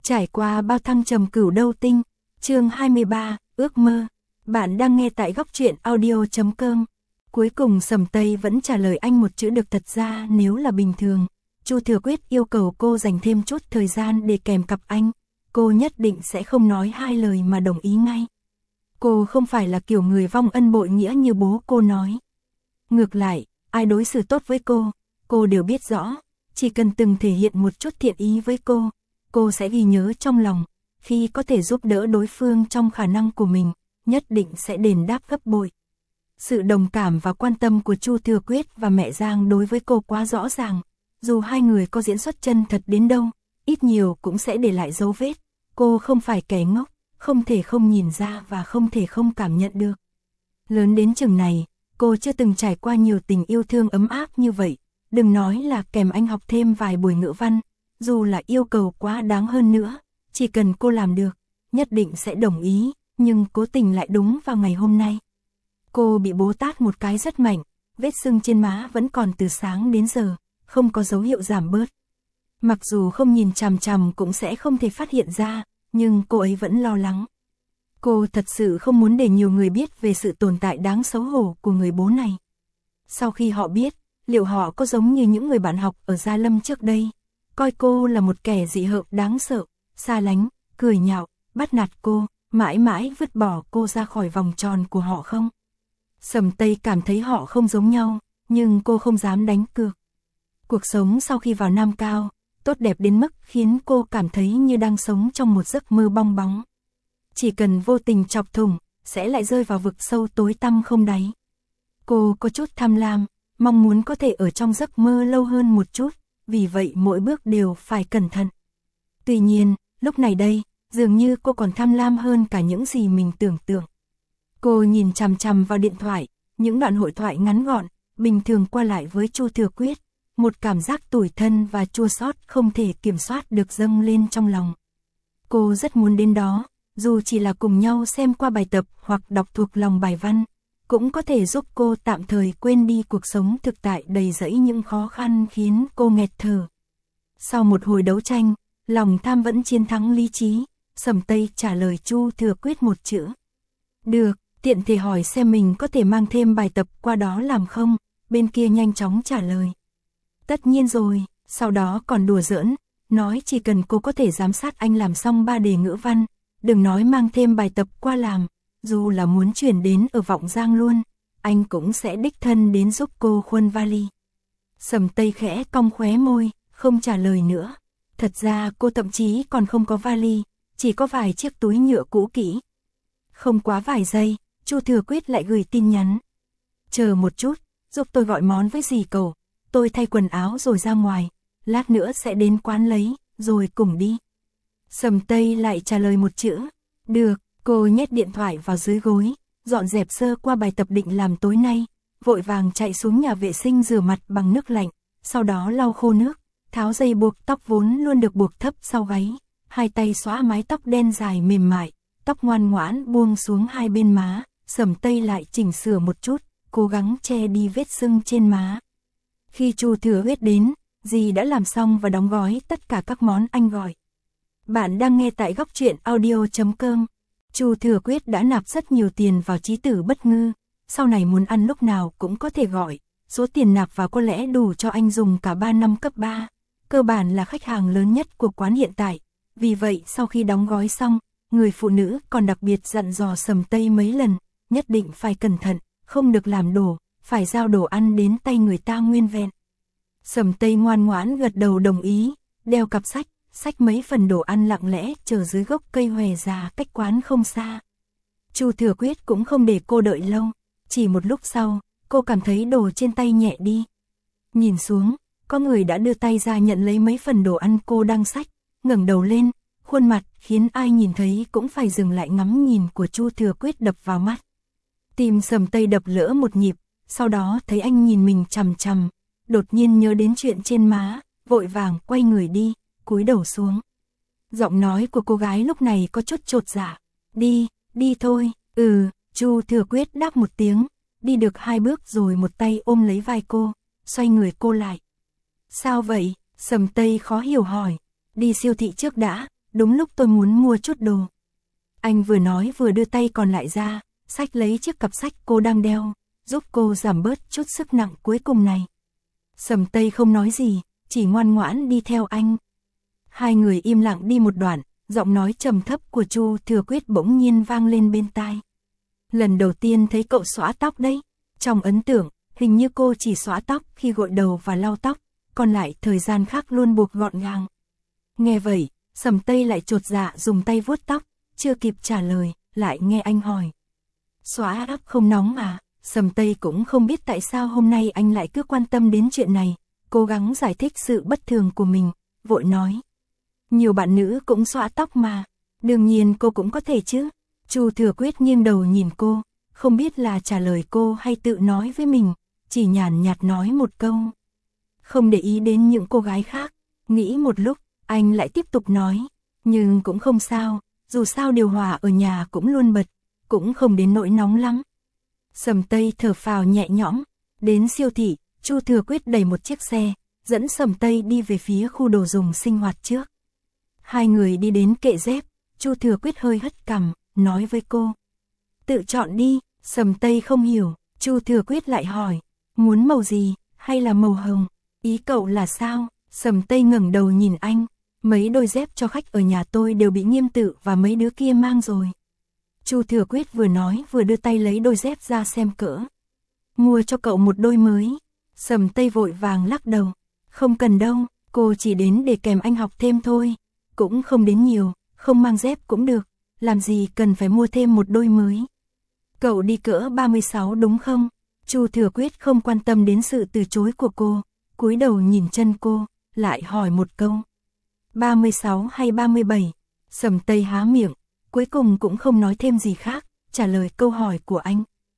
Trải qua bao thăng trầm cửu đâu tinh, chương 23, ước mơ. Bạn đang nghe tại góc truyện audio.com. Cuối cùng Sầm Tây vẫn trả lời anh một chữ được. Thật ra nếu là bình thường, Chu Thừa Quyết yêu cầu cô dành thêm chút thời gian để kèm cặp anh, cô nhất định sẽ không nói hai lời mà đồng ý ngay. Cô không phải là kiểu người vong ân bội nghĩa như bố cô nói. Ngược lại, ai đối xử tốt với cô đều biết rõ, chỉ cần từng thể hiện một chút thiện ý với cô sẽ ghi nhớ trong lòng, khi có thể giúp đỡ đối phương trong khả năng của mình, nhất định sẽ đền đáp gấp bội. Sự đồng cảm và quan tâm của Chu Thừa Quyết và mẹ Giang đối với cô quá rõ ràng, dù hai người có diễn xuất chân thật đến đâu, ít nhiều cũng sẽ để lại dấu vết. Cô không phải kẻ ngốc, không thể không nhìn ra và không thể không cảm nhận được. Lớn đến chừng này, cô chưa từng trải qua nhiều tình yêu thương ấm áp như vậy, đừng nói là kèm anh học thêm vài buổi ngữ văn, dù là yêu cầu quá đáng hơn nữa, chỉ cần cô làm được, nhất định sẽ đồng ý, nhưng cố tình lại đúng vào ngày hôm nay. Cô bị bố tát một cái rất mạnh, vết sưng trên má vẫn còn từ sáng đến giờ, không có dấu hiệu giảm bớt. Mặc dù không nhìn chằm chằm cũng sẽ không thể phát hiện ra, nhưng cô ấy vẫn lo lắng. Cô thật sự không muốn để nhiều người biết về sự tồn tại đáng xấu hổ của người bố này. Sau khi họ biết, liệu họ có giống như những người bạn học ở Gia Lâm trước đây, coi cô là một kẻ dị hợm đáng sợ, xa lánh, cười nhạo, bắt nạt cô, mãi mãi vứt bỏ cô ra khỏi vòng tròn của họ không? Sầm Tây cảm thấy họ không giống nhau, nhưng cô không dám đánh cược. Cuộc sống sau khi vào Nam Cao, tốt đẹp đến mức khiến cô cảm thấy như đang sống trong một giấc mơ bong bóng. Chỉ cần vô tình chọc thủng, sẽ lại rơi vào vực sâu tối tăm không đáy. Cô có chút tham lam, mong muốn có thể ở trong giấc mơ lâu hơn một chút, vì vậy mỗi bước đều phải cẩn thận. Tuy nhiên, lúc này đây, dường như cô còn tham lam hơn cả những gì mình tưởng tượng. Cô nhìn chằm chằm vào điện thoại, những đoạn hội thoại ngắn gọn, bình thường qua lại với Chu Thừa Quyết, một cảm giác tủi thân và chua xót không thể kiểm soát được dâng lên trong lòng. Cô rất muốn đến đó, dù chỉ là cùng nhau xem qua bài tập hoặc đọc thuộc lòng bài văn, cũng có thể giúp cô tạm thời quên đi cuộc sống thực tại đầy rẫy những khó khăn khiến cô nghẹt thở. Sau một hồi đấu tranh, lòng tham vẫn chiến thắng lý trí, Sầm Tây trả lời Chu Thừa Quyết một chữ. Được, tiện thể hỏi xem mình có thể mang thêm bài tập qua đó làm không, bên kia nhanh chóng trả lời. Tất nhiên rồi, sau đó còn đùa giỡn, nói chỉ cần cô có thể giám sát anh làm xong 3 đề ngữ văn, đừng nói mang thêm bài tập qua làm, dù là muốn chuyển đến ở Vọng Giang luôn, anh cũng sẽ đích thân đến giúp cô khuân vali. Sầm Tây khẽ cong khóe môi, không trả lời nữa. Thật ra cô thậm chí còn không có vali, chỉ có vài chiếc túi nhựa cũ kỹ. Không quá vài giây, Chu Thừa Quyết lại gửi tin nhắn. Chờ một chút, giúp tôi gọi món với dì cậu, tôi thay quần áo rồi ra ngoài, lát nữa sẽ đến quán lấy, rồi cùng đi. Sầm Tây lại trả lời một chữ. Được, cô nhét điện thoại vào dưới gối, dọn dẹp sơ qua bài tập định làm tối nay, vội vàng chạy xuống nhà vệ sinh rửa mặt bằng nước lạnh, sau đó lau khô nước, tháo dây buộc tóc vốn luôn được buộc thấp sau gáy, hai tay xóa mái tóc đen dài mềm mại, tóc ngoan ngoãn buông xuống hai bên má, Sầm Tây lại chỉnh sửa một chút, cố gắng che đi vết sưng trên má. Khi Chu Thừa Quyết đến, dì đã làm xong và đóng gói tất cả các món anh gọi. Bạn đang nghe tại góc truyện audio.com. Chu Thừa Quyết đã nạp rất nhiều tiền vào Chí Tử Bất Ngư, sau này muốn ăn lúc nào cũng có thể gọi, số tiền nạp vào có lẽ đủ cho anh dùng cả 3 năm cấp 3, cơ bản là khách hàng lớn nhất của quán hiện tại. Vì vậy sau khi đóng gói xong, người phụ nữ còn đặc biệt dặn dò Sầm Tây mấy lần, nhất định phải cẩn thận, không được làm đổ, phải giao đồ ăn đến tay người ta nguyên vẹn. Sầm Tây ngoan ngoãn gật đầu đồng ý, đeo cặp sách, xách mấy phần đồ ăn lặng lẽ chờ dưới gốc cây hòe già cách quán không xa. Chu Thừa Quyết cũng không để cô đợi lâu, chỉ một lúc sau, cô cảm thấy đồ trên tay nhẹ đi. Nhìn xuống, có người đã đưa tay ra nhận lấy mấy phần đồ ăn cô đang xách, ngẩng đầu lên, khuôn mặt khiến ai nhìn thấy cũng phải dừng lại ngắm nhìn của Chu Thừa Quyết đập vào mắt. Tim Sầm Tây đập lỡ một nhịp, sau đó thấy anh nhìn mình chằm chằm, đột nhiên nhớ đến chuyện trên má, vội vàng quay người đi, cúi đầu xuống. Giọng nói của cô gái lúc này có chút chột dạ. Đi thôi. Chu Thừa Quyết đáp một tiếng, đi được 2 bước rồi một tay ôm lấy vai cô, xoay người cô lại. Sao vậy? Sầm Tây khó hiểu hỏi. Đi siêu thị trước đã, đúng lúc tôi muốn mua chút đồ. Anh vừa nói vừa đưa tay còn lại ra, xách lấy chiếc cặp sách cô đang đeo, giúp cô giảm bớt chút sức nặng cuối cùng này. Sầm Tây không nói gì, chỉ ngoan ngoãn đi theo anh. Hai người im lặng đi một đoạn, giọng nói trầm thấp của Chu Thừa Quyết bỗng nhiên vang lên bên tai. Lần đầu tiên thấy cậu xõa tóc đấy. Trong ấn tượng, hình như cô chỉ xõa tóc khi gội đầu và lau tóc, còn lại thời gian khác luôn buộc gọn gàng. Nghe vậy, Sầm Tây lại chột dạ dùng tay vuốt tóc, chưa kịp trả lời, lại nghe anh hỏi. Xõa tóc không nóng à? Sầm Tây cũng không biết tại sao hôm nay anh lại cứ quan tâm đến chuyện này, cố gắng giải thích sự bất thường của mình, vội nói. Nhiều bạn nữ cũng xõa tóc mà, đương nhiên cô cũng có thể chứ. Chu Thừa Quyết nghiêng đầu nhìn cô, không biết là trả lời cô hay tự nói với mình, chỉ nhàn nhạt nói một câu. Không để ý đến những cô gái khác, nghĩ một lúc, anh lại tiếp tục nói, nhưng cũng không sao, dù sao điều hòa ở nhà cũng luôn bật, cũng không đến nỗi nóng lắm. Sầm Tây thở phào nhẹ nhõm, đến siêu thị, Chu Thừa Quyết đẩy một chiếc xe, dẫn Sầm Tây đi về phía khu đồ dùng sinh hoạt trước. Hai người đi đến kệ dép, Chu Thừa Quyết hơi hất cằm, nói với cô. Tự chọn đi. Sầm Tây không hiểu, Chu Thừa Quyết lại hỏi, muốn màu gì, hay là màu hồng, ý cậu là sao? Sầm Tây ngẩng đầu nhìn anh, mấy đôi dép cho khách ở nhà tôi đều bị Nghiêm Tự và mấy đứa kia mang rồi. Chu Thừa Quyết vừa nói vừa đưa tay lấy đôi dép ra xem cỡ. Mua cho cậu một đôi mới. Sầm Tây vội vàng lắc đầu, không cần đâu, cô chỉ đến để kèm anh học thêm thôi, cũng không đến nhiều, không mang dép cũng được, làm gì cần phải mua thêm một đôi mới. Cậu đi cỡ 36 đúng không? Chu Thừa Quyết không quan tâm đến sự từ chối của cô, cúi đầu nhìn chân cô, lại hỏi một câu. 36 hay 37? Sầm Tây há miệng, cuối cùng cũng không nói thêm gì khác, trả lời câu hỏi của anh.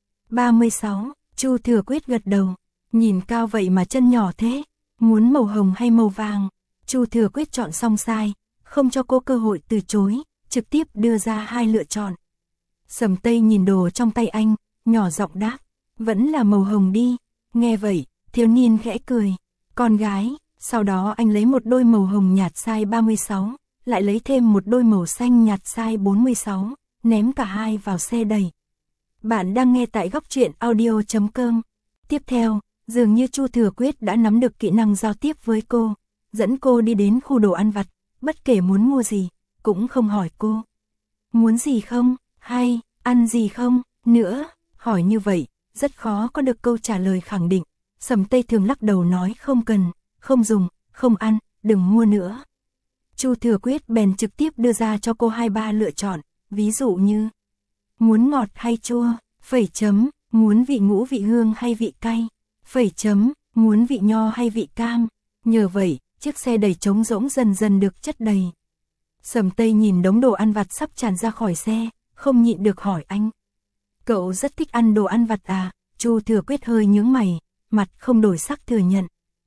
36, Chu Thừa Quyết gật đầu, nhìn cao vậy mà chân nhỏ thế, muốn màu hồng hay màu vàng? Chu Thừa Quyết chọn xong sai, không cho cô cơ hội từ chối, trực tiếp đưa ra hai lựa chọn. Sầm Tây nhìn đồ trong tay anh, nhỏ giọng đáp, vẫn là màu hồng đi. Nghe vậy, thiếu niên khẽ cười, con gái. Sau đó anh lấy một đôi màu hồng nhạt size 36, lại lấy thêm một đôi màu xanh nhạt size 46, ném cả hai vào xe đẩy. Bạn đang nghe tại góc truyện audio.com. Tiếp theo, dường như Chu Thừa Quyết đã nắm được kỹ năng giao tiếp với cô, dẫn cô đi đến khu đồ ăn vặt, bất kể muốn mua gì, cũng không hỏi cô. Muốn gì không? Hay, ăn gì không? Nữa, hỏi như vậy, rất khó có được câu trả lời khẳng định. Sầm Tây thường lắc đầu nói không cần, không dùng, không ăn, đừng mua nữa. Chu Thừa Quyết bèn trực tiếp đưa ra cho cô 2-3 lựa chọn, ví dụ như muốn ngọt hay chua, phẩy chấm, muốn vị ngũ vị hương hay vị cay, phẩy chấm, muốn vị nho hay vị cam. Nhờ vậy, chiếc xe đầy trống rỗng dần dần được chất đầy. Sầm Tây nhìn đống đồ ăn vặt sắp tràn ra khỏi xe, không nhịn được hỏi anh. Cậu rất thích ăn đồ ăn vặt à? Chu Thừa Quyết hơi nhướng mày, mặt không đổi sắc thừa nhận.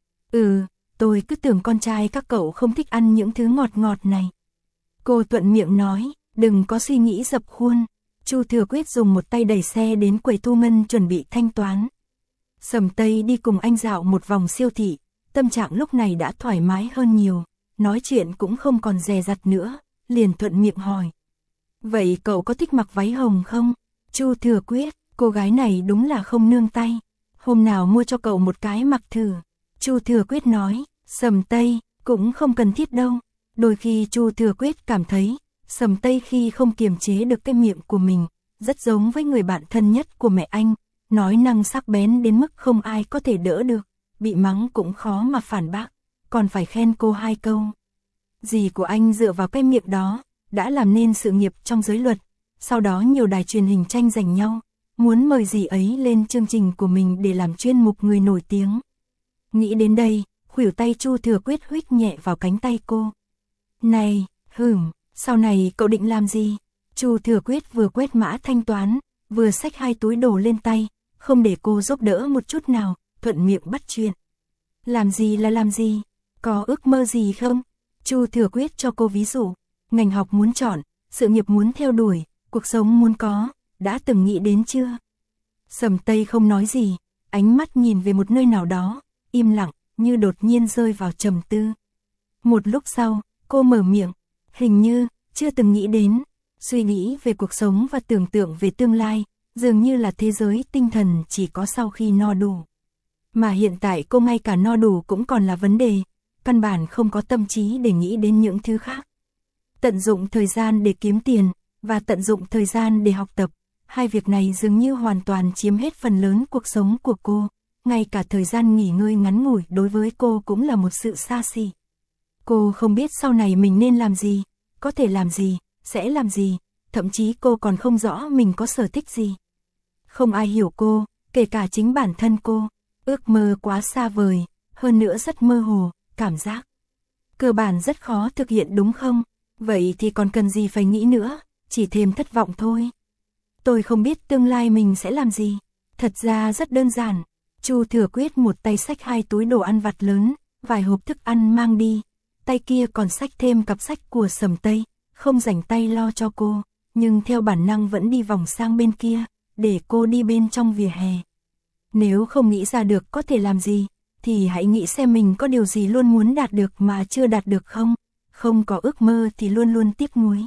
Tôi cứ tưởng con trai các cậu không thích ăn những thứ ngọt ngọt này. Cô thuận miệng nói, đừng có suy nghĩ dập khuôn. Chu Thừa Quyết dùng một tay đẩy xe đến quầy thu ngân chuẩn bị thanh toán. Sầm Tây đi cùng anh dạo một vòng siêu thị, tâm trạng lúc này đã thoải mái hơn nhiều, nói chuyện cũng không còn dè dặt nữa, liền thuận miệng hỏi. Vậy cậu có thích mặc váy hồng không? Chu Thừa Quyết, cô gái này đúng là không nương tay. Hôm nào mua cho cậu một cái mặc thử. Chu Thừa Quyết nói, Sầm Tây, cũng không cần thiết đâu. Đôi khi Chu Thừa Quyết cảm thấy, Sầm Tây khi không kiềm chế được cái miệng của mình, rất giống với người bạn thân nhất của mẹ anh, nói năng sắc bén đến mức không ai có thể đỡ được, bị mắng cũng khó mà phản bác, còn phải khen cô 2 câu. Dì của anh dựa vào cái miệng đó, đã làm nên sự nghiệp trong giới luật, sau đó nhiều đài truyền hình tranh giành nhau, muốn mời dì ấy lên chương trình của mình để làm chuyên mục người nổi tiếng. Nghĩ đến đây, khuỷu tay Chu Thừa Quyết huých nhẹ vào cánh tay cô. Này, sau này cậu định làm gì? Chu Thừa Quyết vừa quét mã thanh toán, vừa xách 2 túi đồ lên tay, không để cô giúp đỡ một chút nào, thuận miệng bắt chuyện. Làm gì là làm gì? Có ước mơ gì không? Chu Thừa Quyết cho cô ví dụ, ngành học muốn chọn, sự nghiệp muốn theo đuổi, cuộc sống muốn có, đã từng nghĩ đến chưa? Sầm Tây không nói gì, ánh mắt nhìn về một nơi nào đó, im lặng, như đột nhiên rơi vào trầm tư. Một lúc sau, cô mở miệng, Hình như, chưa từng nghĩ đến, suy nghĩ về cuộc sống và tưởng tượng về tương lai, dường như là thế giới tinh thần chỉ có sau khi no đủ. Mà hiện tại cô ngay cả no đủ cũng còn là vấn đề, căn bản không có tâm trí để nghĩ đến những thứ khác. Tận dụng thời gian để kiếm tiền, và tận dụng thời gian để học tập, hai việc này dường như hoàn toàn chiếm hết phần lớn cuộc sống của cô, ngay cả thời gian nghỉ ngơi ngắn ngủi đối với cô cũng là một sự xa xỉ. Cô không biết sau này mình nên làm gì, có thể làm gì, sẽ làm gì, thậm chí cô còn không rõ mình có sở thích gì. Không ai hiểu cô, kể cả chính bản thân cô, ước mơ quá xa vời, hơn nữa rất mơ hồ, cảm giác cơ bản rất khó thực hiện đúng không? Vậy thì còn cần gì phải nghĩ nữa, chỉ thêm thất vọng thôi. Tôi không biết tương lai mình sẽ làm gì, thật ra rất đơn giản. Chu Thừa Quyết một tay xách 2 túi đồ ăn vặt lớn, vài hộp thức ăn mang đi, tay kia còn xách thêm cặp sách của Sầm Tây, không rảnh tay lo cho cô, nhưng theo bản năng vẫn đi vòng sang bên kia, để cô đi bên trong vỉa hè. Nếu không nghĩ ra được có thể làm gì, thì hãy nghĩ xem mình có điều gì luôn muốn đạt được mà chưa đạt được không, không có ước mơ thì luôn luôn tiếc nuối.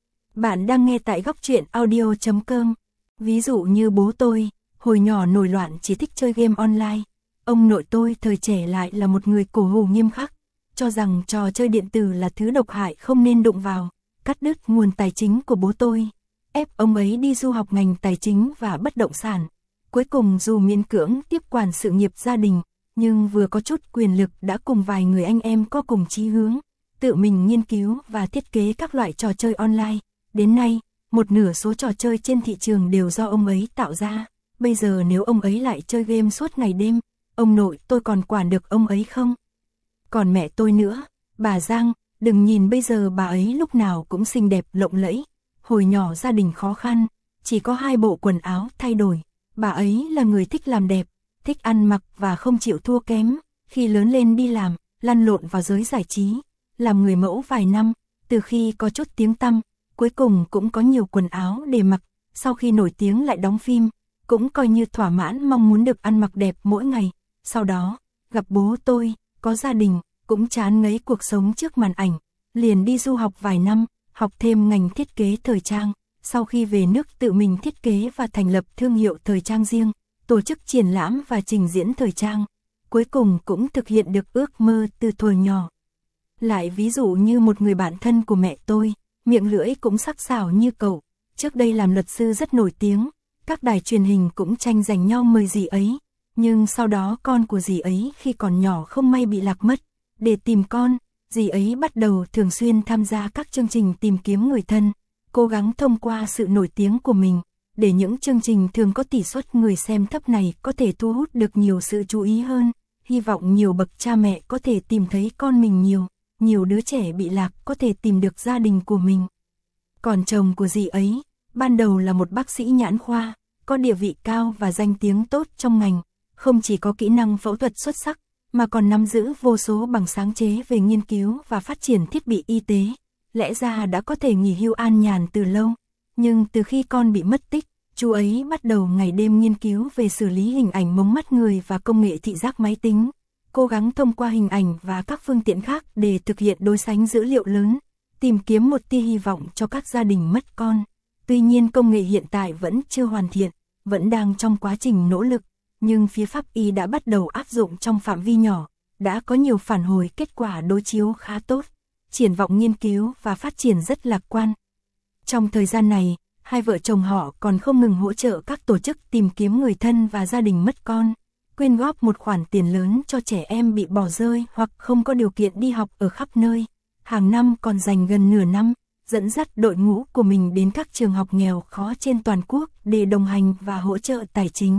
Bạn đang nghe tại góc truyện audio.com. Ví dụ như bố tôi, hồi nhỏ nổi loạn chỉ thích chơi game online. Ông nội tôi thời trẻ lại là một người cổ hủ nghiêm khắc, cho rằng trò chơi điện tử là thứ độc hại không nên đụng vào, cắt đứt nguồn tài chính của bố tôi, ép ông ấy đi du học ngành tài chính và bất động sản. Cuối cùng dù miễn cưỡng tiếp quản sự nghiệp gia đình, nhưng vừa có chút quyền lực đã cùng vài người anh em có cùng chí hướng, tự mình nghiên cứu và thiết kế các loại trò chơi online. Đến nay, một nửa số trò chơi trên thị trường đều do ông ấy tạo ra. Bây giờ nếu ông ấy lại chơi game suốt ngày đêm, ông nội tôi còn quản được ông ấy không? Còn mẹ tôi nữa, bà Giang, đừng nhìn bây giờ bà ấy lúc nào cũng xinh đẹp lộng lẫy. Hồi nhỏ gia đình khó khăn, chỉ có 2 bộ quần áo thay đổi. Bà ấy là người thích làm đẹp, thích ăn mặc và không chịu thua kém. Khi lớn lên đi làm, lăn lộn vào giới giải trí, làm người mẫu vài năm, từ khi có chút tiếng tăm, cuối cùng cũng có nhiều quần áo để mặc. Sau khi nổi tiếng lại đóng phim, cũng coi như thỏa mãn mong muốn được ăn mặc đẹp mỗi ngày. Sau đó, gặp bố tôi, có gia đình, cũng chán ngấy cuộc sống trước màn ảnh, liền đi du học vài năm, học thêm ngành thiết kế thời trang. Sau khi về nước tự mình thiết kế và thành lập thương hiệu thời trang riêng, tổ chức triển lãm và trình diễn thời trang. Cuối cùng cũng thực hiện được ước mơ từ thuở nhỏ. Lại ví dụ như một người bạn thân của mẹ tôi, miệng lưỡi cũng sắc sảo như cậu, trước đây làm luật sư rất nổi tiếng, các đài truyền hình cũng tranh giành nhau mời dì ấy, nhưng sau đó con của dì ấy khi còn nhỏ không may bị lạc mất. Để tìm con, dì ấy bắt đầu thường xuyên tham gia các chương trình tìm kiếm người thân, cố gắng thông qua sự nổi tiếng của mình, để những chương trình thường có tỷ suất người xem thấp này có thể thu hút được nhiều sự chú ý hơn, hy vọng nhiều bậc cha mẹ có thể tìm thấy con mình nhiều đứa trẻ bị lạc có thể tìm được gia đình của mình. Còn chồng của dì ấy, ban đầu là một bác sĩ nhãn khoa, có địa vị cao và danh tiếng tốt trong ngành, không chỉ có kỹ năng phẫu thuật xuất sắc, mà còn nắm giữ vô số bằng sáng chế về nghiên cứu và phát triển thiết bị y tế. Lẽ ra đã có thể nghỉ hưu an nhàn từ lâu, nhưng từ khi con bị mất tích, chú ấy bắt đầu ngày đêm nghiên cứu về xử lý hình ảnh mống mắt người và công nghệ thị giác máy tính, cố gắng thông qua hình ảnh và các phương tiện khác để thực hiện đối sánh dữ liệu lớn, tìm kiếm một tia hy vọng cho các gia đình mất con. Tuy nhiên công nghệ hiện tại vẫn chưa hoàn thiện, vẫn đang trong quá trình nỗ lực, nhưng phía pháp y đã bắt đầu áp dụng trong phạm vi nhỏ, đã có nhiều phản hồi kết quả đối chiếu khá tốt, triển vọng nghiên cứu và phát triển rất lạc quan. Trong thời gian này, hai vợ chồng họ còn không ngừng hỗ trợ các tổ chức tìm kiếm người thân và gia đình mất con, quyên góp một khoản tiền lớn cho trẻ em bị bỏ rơi hoặc không có điều kiện đi học ở khắp nơi. Hàng năm còn dành gần nửa năm, dẫn dắt đội ngũ của mình đến các trường học nghèo khó trên toàn quốc để đồng hành và hỗ trợ tài chính.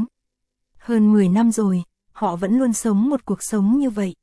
Hơn 10 năm rồi, họ vẫn luôn sống một cuộc sống như vậy.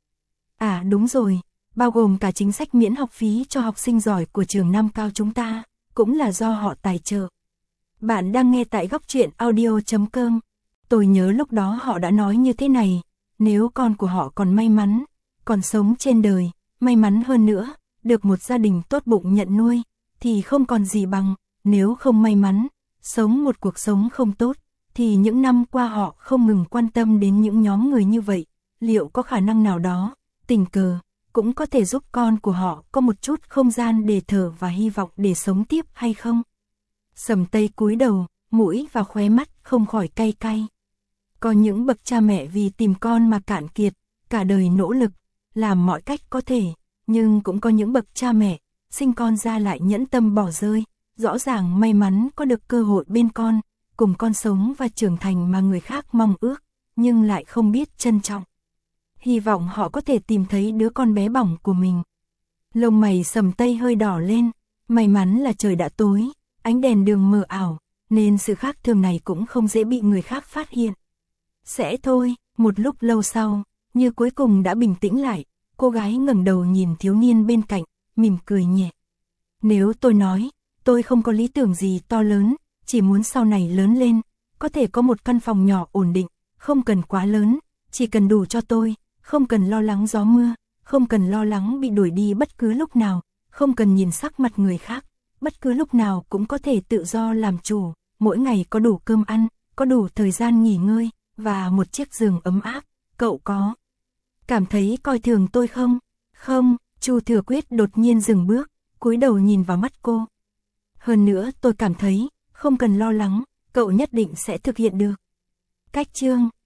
À đúng rồi, bao gồm cả chính sách miễn học phí cho học sinh giỏi của trường Nam Cao chúng ta, cũng là do họ tài trợ. Bạn đang nghe tại góc truyện audio.com. Tôi nhớ lúc đó họ đã nói như thế này, nếu con của họ còn may mắn, còn sống trên đời, may mắn hơn nữa, được một gia đình tốt bụng nhận nuôi, thì không còn gì bằng, nếu không may mắn, sống một cuộc sống không tốt, thì những năm qua họ không ngừng quan tâm đến những nhóm người như vậy, liệu có khả năng nào đó, tình cờ, cũng có thể giúp con của họ có một chút không gian để thở và hy vọng để sống tiếp hay không? Sầm Tây cúi đầu, mũi và khóe mắt không khỏi cay cay. Có những bậc cha mẹ vì tìm con mà cạn kiệt, cả đời nỗ lực, làm mọi cách có thể, nhưng cũng có những bậc cha mẹ, sinh con ra lại nhẫn tâm bỏ rơi, rõ ràng may mắn có được cơ hội bên con, cùng con sống và trưởng thành mà người khác mong ước, nhưng lại không biết trân trọng. Hy vọng họ có thể tìm thấy đứa con bé bỏng của mình. Lông mày Sầm Tây hơi đỏ lên, may mắn là trời đã tối, ánh đèn đường mờ ảo, nên sự khác thường này cũng không dễ bị người khác phát hiện. Sẽ thôi, một lúc lâu sau, như cuối cùng đã bình tĩnh lại, cô gái ngẩng đầu nhìn thiếu niên bên cạnh, mỉm cười nhẹ. Nếu tôi nói, tôi không có lý tưởng gì to lớn, chỉ muốn sau này lớn lên, có thể có một căn phòng nhỏ ổn định, không cần quá lớn, chỉ cần đủ cho tôi, không cần lo lắng gió mưa, không cần lo lắng bị đuổi đi bất cứ lúc nào, không cần nhìn sắc mặt người khác, bất cứ lúc nào cũng có thể tự do làm chủ, mỗi ngày có đủ cơm ăn, có đủ thời gian nghỉ ngơi, và một chiếc giường ấm áp, cậu có cảm thấy coi thường tôi không? Không, Chu Thừa Quyết đột nhiên dừng bước, cúi đầu nhìn vào mắt cô. Hơn nữa tôi cảm thấy, không cần lo lắng, cậu nhất định sẽ thực hiện được. Cách chương